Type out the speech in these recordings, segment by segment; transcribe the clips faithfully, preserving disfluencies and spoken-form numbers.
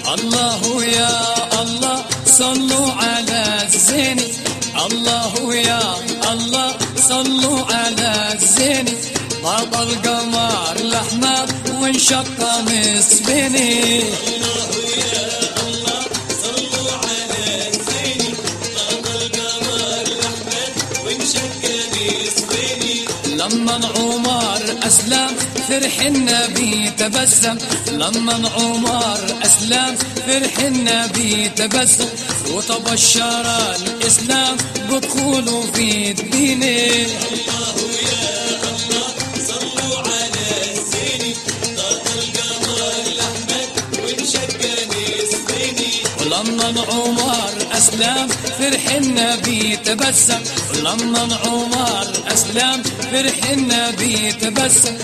الله يا الله صلوا على الزين، الله يا الله صلوا على الزين، طاب القمر الأحمر وانشق مسبني. الله يا الله صلوا على الزين، طاب القمر الأحمر وانشق مسبني. لما عمر أسلم فرح النبي تبسم، لما عمر أسلم فرح النبي تبسم، وتبشر الإسلام بدخوله في الدين. الله يا الله صلوا على الزين، طاب القمر الأحمر وانشق مسبني. ولما عمر أسلم فرح النبي تبسم، ولما عمر أسلم فرح النبي تبسم،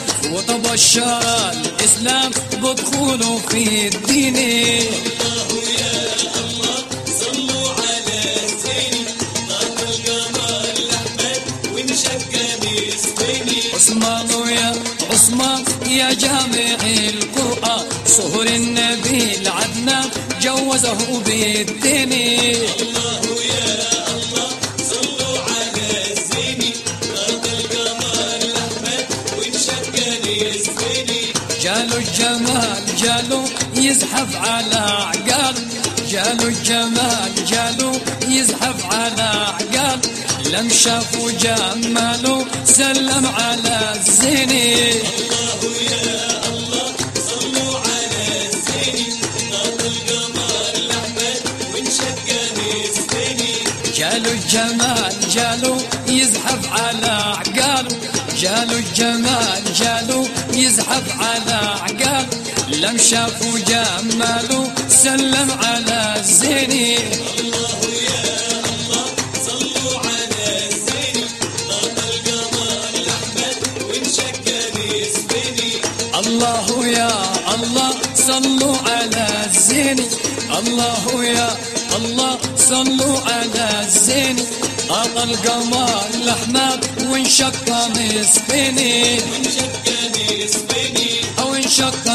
وتبشر الإسلام بدخوله في الدين. الله يا الله صلوا على الزين، طاب القمر الأحمر وانشق مسبني. عثمان يا عثمان يا جامع القرآن، صهر النبي العدنان جوزه بالدين. الله يا الله صلوا على الزين، طاب القمر الأحمر وانشق مسبني. جالوا الجمال جالوا يزحف على عقال، جالوا الجمال جالوا يزحف على عقال، لم شافوا جماله سلم على الزين. الله يا الله صلوا على الزين، طاب القمر الأحمر وانشق مسبني. جالوا الجمال جالوا يزحف على عقاله، جالوا الجمال جالوا يزحف على عقال، لم شافوا جماله سلم على الزين. الله يا الله صلوا على الزين، طاب القمر الأحمر وانشق مسبني. الله يا الله صلوا على الزين، الله يا الله صلوا على الزين، طاب القمر الأحمر وانشق مسبني، وانشق مسبني. أو انشق